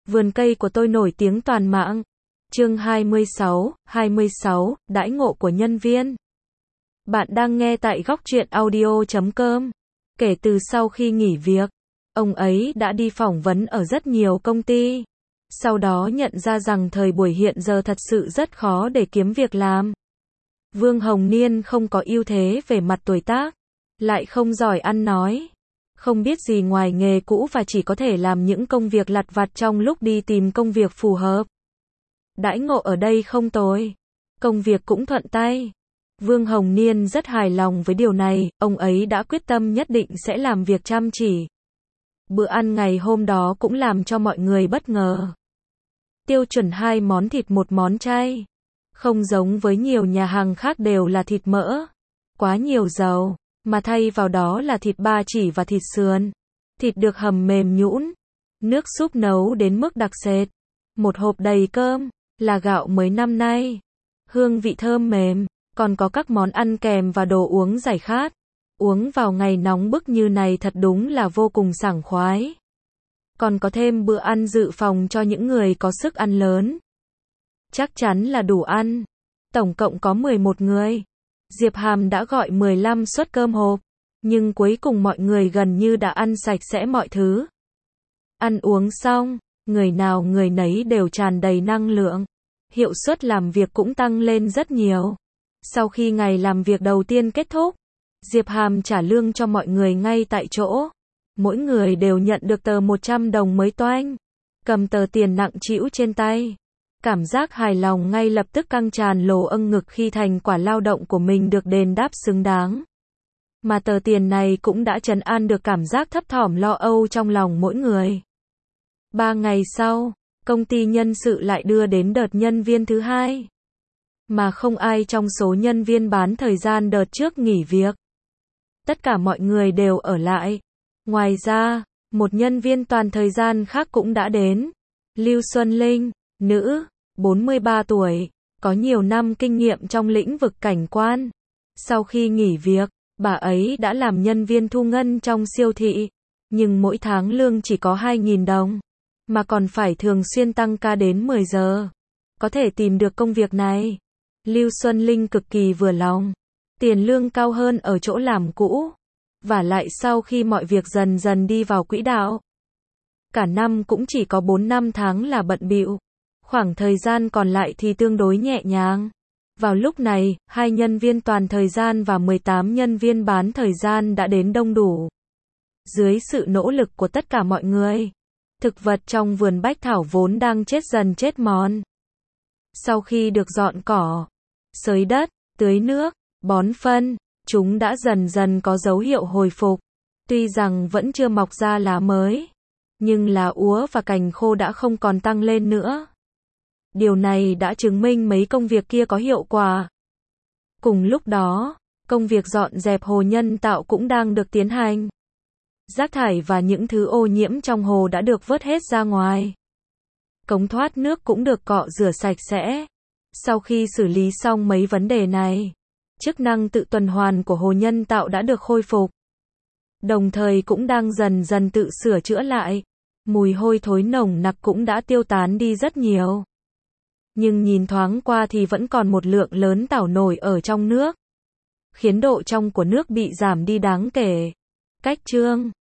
Vườn cây của tôi nổi tiếng toàn mạng. Chương 26, đãi ngộ của nhân viên. Bạn đang nghe tại góc truyện audio.com. Kể từ sau khi nghỉ việc, ông ấy đã đi phỏng vấn ở rất nhiều công ty. Sau đó nhận ra rằng thời buổi hiện giờ thật sự rất khó để kiếm việc làm. Vương Hồng Niên không có ưu thế về mặt tuổi tác, lại không giỏi ăn nói, không biết gì ngoài nghề cũ và chỉ có thể làm những công việc lặt vặt trong lúc đi tìm công việc phù hợp. Đãi ngộ ở đây không tồi, công việc cũng thuận tay. Vương Hồng Niên rất hài lòng với điều này, ông ấy đã quyết tâm nhất định sẽ làm việc chăm chỉ. Bữa ăn ngày hôm đó cũng làm cho mọi người bất ngờ. Tiêu chuẩn 2 món thịt 1 món chay. Không giống với nhiều nhà hàng khác đều là thịt mỡ, quá nhiều dầu, mà thay vào đó là thịt ba chỉ và thịt sườn. Thịt được hầm mềm nhũn, nước súp nấu đến mức đặc sệt. Một hộp đầy cơm, là gạo mới năm nay. Hương vị thơm mềm, còn có các món ăn kèm và đồ uống giải khát. Uống vào ngày nóng bức như này thật đúng là vô cùng sảng khoái. Còn có thêm bữa ăn dự phòng cho những người có sức ăn lớn. Chắc chắn là đủ ăn. Tổng cộng có 11 người. Diệp Hàm đã gọi 15 suất cơm hộp, nhưng cuối cùng mọi người gần như đã ăn sạch sẽ mọi thứ. Ăn uống xong, người nào người nấy đều tràn đầy năng lượng. Hiệu suất làm việc cũng tăng lên rất nhiều. Sau khi ngày làm việc đầu tiên kết thúc, Diệp Hàm trả lương cho mọi người ngay tại chỗ. Mỗi người đều nhận được tờ 100 đồng mới toanh. Cầm tờ tiền nặng trĩu trên tay. Cảm giác hài lòng ngay lập tức căng tràn lồ âng ngực khi thành quả lao động của mình được đền đáp xứng đáng. Mà tờ tiền này cũng đã trấn an được cảm giác thấp thỏm lo âu trong lòng mỗi người. 3 ngày sau, công ty nhân sự lại đưa đến đợt nhân viên thứ 2. Mà không ai trong số nhân viên bán thời gian đợt trước nghỉ việc. Tất cả mọi người đều ở lại. Ngoài ra, một nhân viên toàn thời gian khác cũng đã đến. Lưu Xuân Linh, nữ, 43 tuổi, có nhiều năm kinh nghiệm trong lĩnh vực cảnh quan. Sau khi nghỉ việc, bà ấy đã làm nhân viên thu ngân trong siêu thị, nhưng mỗi tháng lương chỉ có 2.000 đồng, mà còn phải thường xuyên tăng ca đến 10 giờ. Có thể tìm được công việc này, Lưu Xuân Linh cực kỳ vừa lòng. Tiền lương cao hơn ở chỗ làm cũ. Và lại sau khi mọi việc dần dần đi vào quỹ đạo, cả năm cũng chỉ có 4-5 tháng là bận bịu. Khoảng thời gian còn lại thì tương đối nhẹ nhàng. Vào lúc này, 2 nhân viên toàn thời gian và 18 nhân viên bán thời gian đã đến đông đủ. Dưới sự nỗ lực của tất cả mọi người, thực vật trong vườn bách thảo vốn đang chết dần chết mòn. Sau khi được dọn cỏ, xới đất, tưới nước, bón phân, chúng đã dần dần có dấu hiệu hồi phục. Tuy rằng vẫn chưa mọc ra lá mới, nhưng lá úa và cành khô đã không còn tăng lên nữa. Điều này đã chứng minh mấy công việc kia có hiệu quả. Cùng lúc đó, công việc dọn dẹp hồ nhân tạo cũng đang được tiến hành. Rác thải và những thứ ô nhiễm trong hồ đã được vớt hết ra ngoài. Cống thoát nước cũng được cọ rửa sạch sẽ. Sau khi xử lý xong mấy vấn đề này, chức năng tự tuần hoàn của hồ nhân tạo đã được khôi phục. Đồng thời cũng đang dần dần tự sửa chữa lại. Mùi hôi thối nồng nặc cũng đã tiêu tán đi rất nhiều. Nhưng nhìn thoáng qua thì vẫn còn một lượng lớn tảo nổi ở trong nước, khiến độ trong của nước bị giảm đi đáng kể. Cách chương